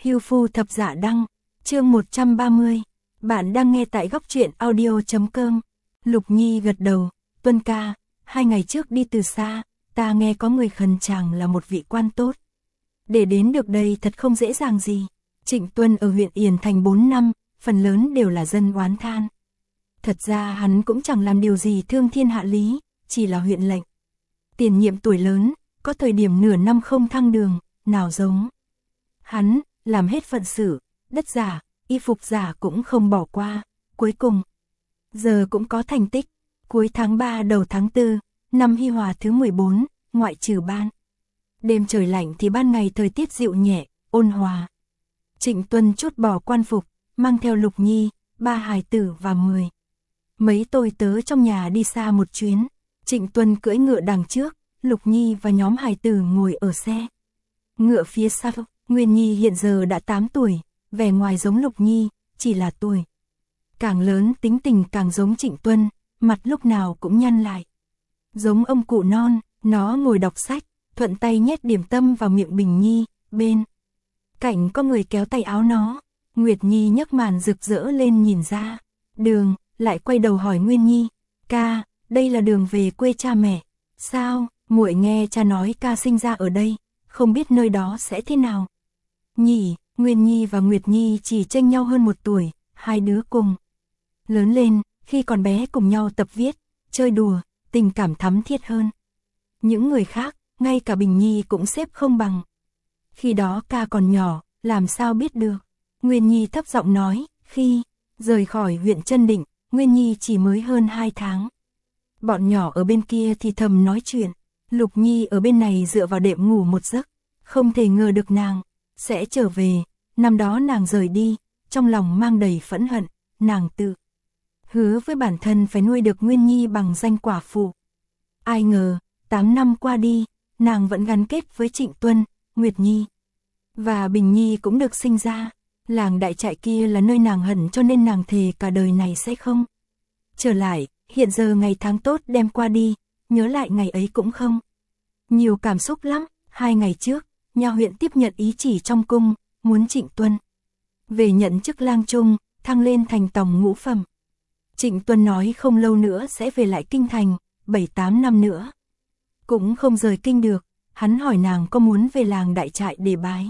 Hưu Phu Thập Dạ Đăng, chương 130. Bạn đang nghe tại góc truyện audio.com. Lục Nhi gật đầu, Tuân ca, 2 ngày trước đi từ xa, ta nghe có người khẩn chàng là một vị quan tốt. Để đến được đây thật không dễ dàng gì. Trịnh Tuân ở huyện Yển Thành 4 năm, phần lớn đều là dân oán than. Thật ra hắn cũng chẳng làm điều gì thương thiên hạ lý, chỉ là huyện lệnh. Tiền nhiệm tuổi lớn, có thời điểm nửa năm không thăng đường, nào giống. Hắn, làm hết phận sự, đất giả, y phục giả cũng không bỏ qua, cuối cùng. Giờ cũng có thành tích, cuối tháng 3 đầu tháng 4, năm Hy Hòa thứ 14, ngoại trừ ban. Đêm trời lạnh thì ban ngày thời tiết dịu nhẹ, ôn hòa. Trịnh Tuân trút bỏ quan phục, mang theo Lục Nhi, 3 hài tử và 10. Mấy tôi tớ trong nhà đi xa một chuyến, Trịnh Tuân cưỡi ngựa đằng trước, Lục Nhi và nhóm hài tử ngồi ở xe. Ngựa phía sau, Nguyên Nhi hiện giờ đã 8 tuổi, vẻ ngoài giống Lục Nhi, chỉ là tuổi càng lớn tính tình càng giống Trịnh Tuân, mặt lúc nào cũng nhăn lại. Giống ông cụ non, nó ngồi đọc sách, thuận tay nhét điểm tâm vào miệng Bình Nhi, bên cạnh có người kéo tay áo nó. Nguyệt Nhi nhấc màn rực rỡ lên nhìn ra đường, lại quay đầu hỏi Nguyên Nhi, ca, đây là đường về quê cha mẹ. Sao, muội nghe cha nói ca sinh ra ở đây, không biết nơi đó sẽ thế nào. Nhỉ, Nguyên Nhi và Nguyệt Nhi chỉ chênh nhau hơn 1 tuổi, hai đứa cùng lớn lên, khi còn bé cùng nhau tập viết, chơi đùa, tình cảm thắm thiết hơn. Những người khác, ngay cả Bình Nhi cũng xếp không bằng. Khi đó ca còn nhỏ, làm sao biết được. Nguyên Nhi thấp giọng nói, khi rời khỏi huyện Trân Định, Nguyên Nhi chỉ mới hơn 2 tháng. Bọn nhỏ ở bên kia thì thầm nói chuyện, Lục Nhi ở bên này dựa vào đệm ngủ một giấc, không thể ngờ được nàng sẽ trở về. Năm đó nàng rời đi, trong lòng mang đầy phẫn hận, nàng tự hứa với bản thân phải nuôi được Nguyên Nhi bằng danh quả phụ. Ai ngờ, 8 năm qua đi, nàng vẫn gắn kết với Trịnh Tuân, Nguyệt Nhi và Bình Nhi cũng được sinh ra. Làng đại trại kia là nơi nàng hận, cho nên nàng thề cả đời này sẽ không trở lại. Hiện giờ ngày tháng tốt đem qua đi, nhớ lại ngày ấy cũng không nhiều cảm xúc lắm. 2 ngày trước, nhà huyện tiếp nhận ý chỉ trong cung, muốn Trịnh Tuân về nhận chức lang trung, thăng lên thành tòng ngũ phẩm. Trịnh Tuân nói không lâu nữa sẽ về lại kinh thành, 7-8 năm nữa cũng không rời kinh được. Hắn hỏi nàng có muốn về làng đại trại để bái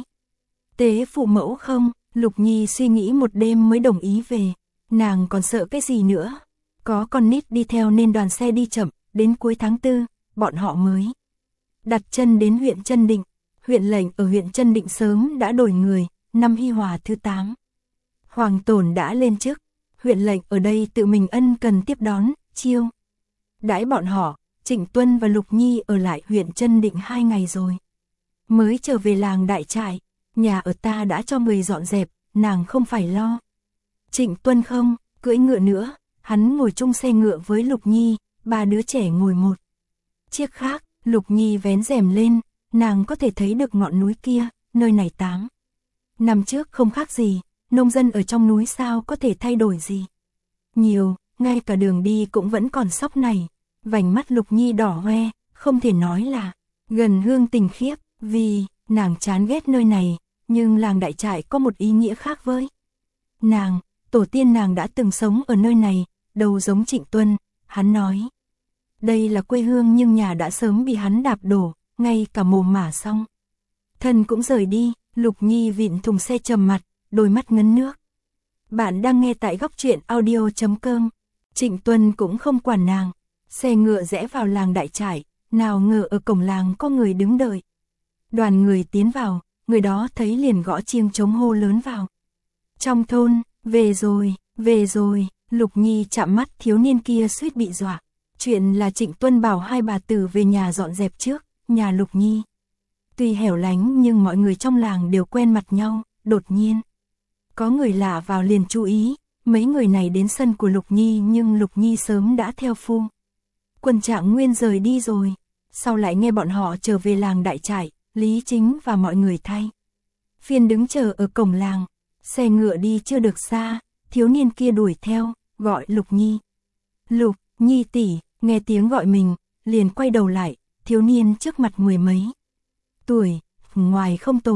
tế phụ mẫu không. Lục Nhi suy nghĩ một đêm mới đồng ý về. Nàng còn sợ cái gì nữa. Có con nít đi theo nên đoàn xe đi chậm, đến cuối tháng 4, bọn họ mới đặt chân đến huyện Trân Định. Huyện lệnh ở huyện Trân Định sớm đã đổi người, năm Hy Hòa thứ 8. Hoàng Tổn đã lên chức, huyện lệnh ở đây tự mình ân cần tiếp đón, chiêu đãi bọn họ. Trịnh Tuân và Lục Nhi ở lại huyện Trân Định 2 ngày rồi mới trở về làng đại trại. Nhà ở ta đã cho người dọn dẹp, nàng không phải lo. Trịnh Tuân không cưỡi ngựa nữa, hắn ngồi chung xe ngựa với Lục Nhi, 3 đứa trẻ ngồi một chiếc khác. Lục Nhi vén rèm lên, nàng có thể thấy được ngọn núi kia. Nơi này 8 năm trước không khác gì, nông dân ở trong núi sao có thể thay đổi gì nhiều, ngay cả đường đi cũng vẫn còn sóc này. Vành mắt Lục Nhi đỏ hoe, không thể nói là gần hương tình khiếp, vì nàng chán ghét nơi này, nhưng làng đại trại có một ý nghĩa khác với nàng. Tổ tiên nàng đã từng sống ở nơi này, đầu giống Trịnh Tuân. Hắn nói đây là quê hương, nhưng nhà đã sớm bị hắn đạp đổ, ngay cả mồ mả xong thân cũng rời đi. Lục Nhi vịn thùng xe trầm mặt, đôi mắt ngấn nước. Bạn đang nghe tại góc truyện audio.com. Trịnh Tuân cũng không quản nàng. Xe ngựa rẽ vào làng đại trại, nào ngờ ở cổng làng có người đứng đợi. Đoàn người tiến vào, người đó thấy liền gõ chiêng trống hô lớn vào trong thôn, về rồi, về rồi. Lục Nhi chạm mắt thiếu niên kia suýt bị dọa. Chuyện là Trịnh Tuân bảo 2 bà tử về nhà dọn dẹp trước. Nhà Lục Nhi tuy hẻo lánh nhưng mọi người trong làng đều quen mặt nhau. Đột nhiên có người lạ vào liền chú ý. Mấy người này đến sân của Lục Nhi, nhưng Lục Nhi sớm đã theo phu quân Trạng Nguyên rời đi rồi. Sau lại nghe bọn họ trở về làng đại trại, Lý Chính và mọi người thay phiên đứng chờ ở cổng làng. Xe ngựa đi chưa được xa, thiếu niên kia đuổi theo, gọi Lục Nhi. Lục Nhi tỷ. Nghe tiếng gọi mình, liền quay đầu lại. Thiếu niên trước mặt 10 mấy tuổi, ngoài không tồi,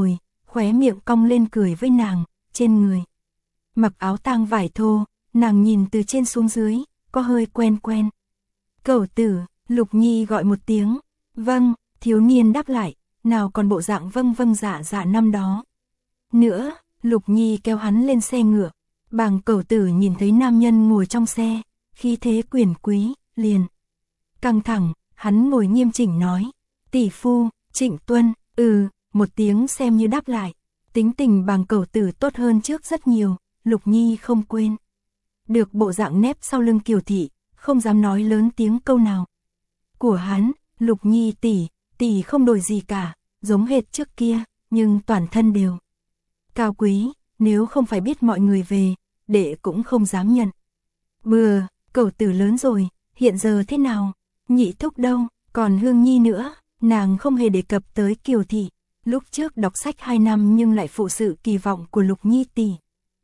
khóe miệng cong lên cười với nàng, trên người mặc áo tang vải thô, nàng nhìn từ trên xuống dưới, có hơi quen quen. Cẩu tử, Lục Nhi gọi một tiếng, vâng, thiếu niên đáp lại, nào còn bộ dạng vâng vâng dạ dạ năm đó. Nữa, Lục Nhi kéo hắn lên xe ngựa, Bàng Cẩu tử nhìn thấy nam nhân ngồi trong xe, khí thế quyền quý, liền căng thẳng, hắn ngồi nghiêm chỉnh nói, tỷ phu, Trịnh Tuân, một tiếng xem như đáp lại. Tính tình Bàng Cẩu tử tốt hơn trước rất nhiều, Lục Nhi không quên được bộ dạng nép sau lưng Kiều thị, không dám nói lớn tiếng câu nào. Của hắn, Lục Nhi tỷ không đổi gì cả, giống hệt trước kia, nhưng toàn thân đều cao quý, nếu không phải biết mọi người về, đệ cũng không dám nhận. Bừa, Cẩu tử lớn rồi, hiện giờ thế nào? Nhị thúc đâu, còn Hương Nhi nữa, nàng không hề đề cập tới Kiều thị. Lúc trước đọc sách 2 năm nhưng lại phụ sự kỳ vọng của Lục Nhi tỷ.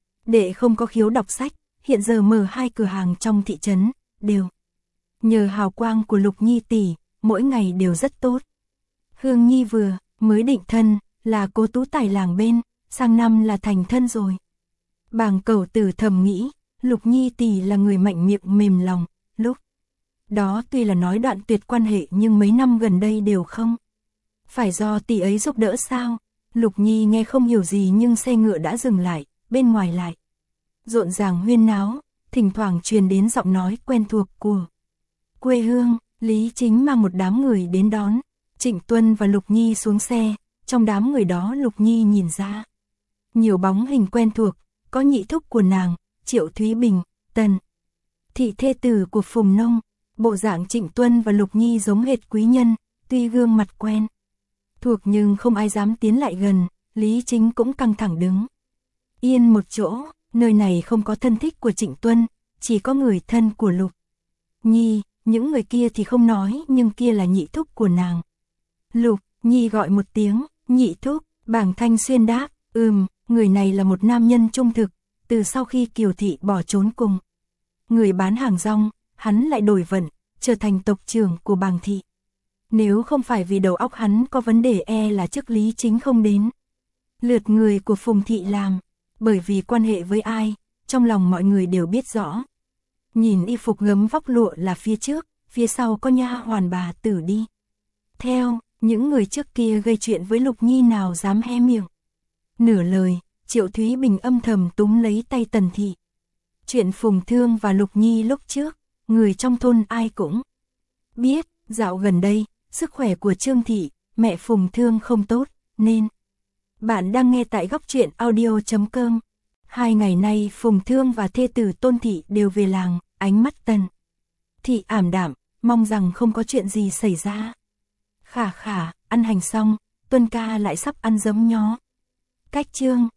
Đệ không có khiếu đọc sách, hiện giờ mở 2 cửa hàng trong thị trấn, đều nhờ hào quang của Lục Nhi tỷ, mỗi ngày đều rất tốt. Hương Nhi vừa mới định thân, là cố tú tài làng bên, sang năm là thành thân rồi. Bàng Cẩu tử thầm nghĩ, Lục Nhi tỷ là người mạnh miệng mềm lòng, lúc đó tuy là nói đoạn tuyệt quan hệ nhưng mấy năm gần đây đều không. Phải do tỷ ấy giúp đỡ sao? Lục Nhi nghe không hiểu gì nhưng xe ngựa đã dừng lại, bên ngoài lại rộn ràng huyên náo, thỉnh thoảng truyền đến giọng nói quen thuộc của quê hương. Lý Chính mang một đám người đến đón Trịnh Tuân và Lục Nhi xuống xe, trong đám người đó Lục Nhi nhìn ra nhiều bóng hình quen thuộc, có nhị thúc của nàng, Triệu Thúy Bình, Tần thị thê tử của Phùng Nông. Bộ dạng Trịnh Tuân và Lục Nhi giống hệt quý nhân, tuy gương mặt quen thuộc nhưng không ai dám tiến lại gần. Lý Chính cũng căng thẳng đứng yên một chỗ, nơi này không có thân thích của Trịnh Tuân, chỉ có người thân của Lục Nhi, những người kia thì không nói nhưng kia là nhị thúc của nàng. Lục Nhi gọi một tiếng, nhị thúc, Bàng Thanh Xuyên đáp, người này là một nam nhân trung thực, từ sau khi Kiều thị bỏ trốn cùng người bán hàng rong, hắn lại đổi vận, trở thành tộc trưởng của Bàng thị. Nếu không phải vì đầu óc hắn có vấn đề là chức Lý Chính không đến lượt người của Phùng thị làm, bởi vì quan hệ với ai, trong lòng mọi người đều biết rõ. Nhìn y phục gấm vóc lụa là phía trước, phía sau có nha hoàn bà tử đi theo, những người trước kia gây chuyện với Lục Nhi nào dám hé miệng nửa lời. Triệu Thúy Bình âm thầm túm lấy tay Tần thị. Chuyện Phùng Thương và Lục Nhi lúc trước, người trong thôn ai cũng biết, dạo gần đây, sức khỏe của Trương thị, mẹ Phùng Thương không tốt, nên bạn đang nghe tại góc truyện audio.com. 2 ngày nay Phùng Thương và thê tử Tôn thị đều về làng, ánh mắt Tần thị ảm đạm, mong rằng không có chuyện gì xảy ra. Khả, ăn hành xong, Tuân ca lại sắp ăn giấm nhó. Cách chương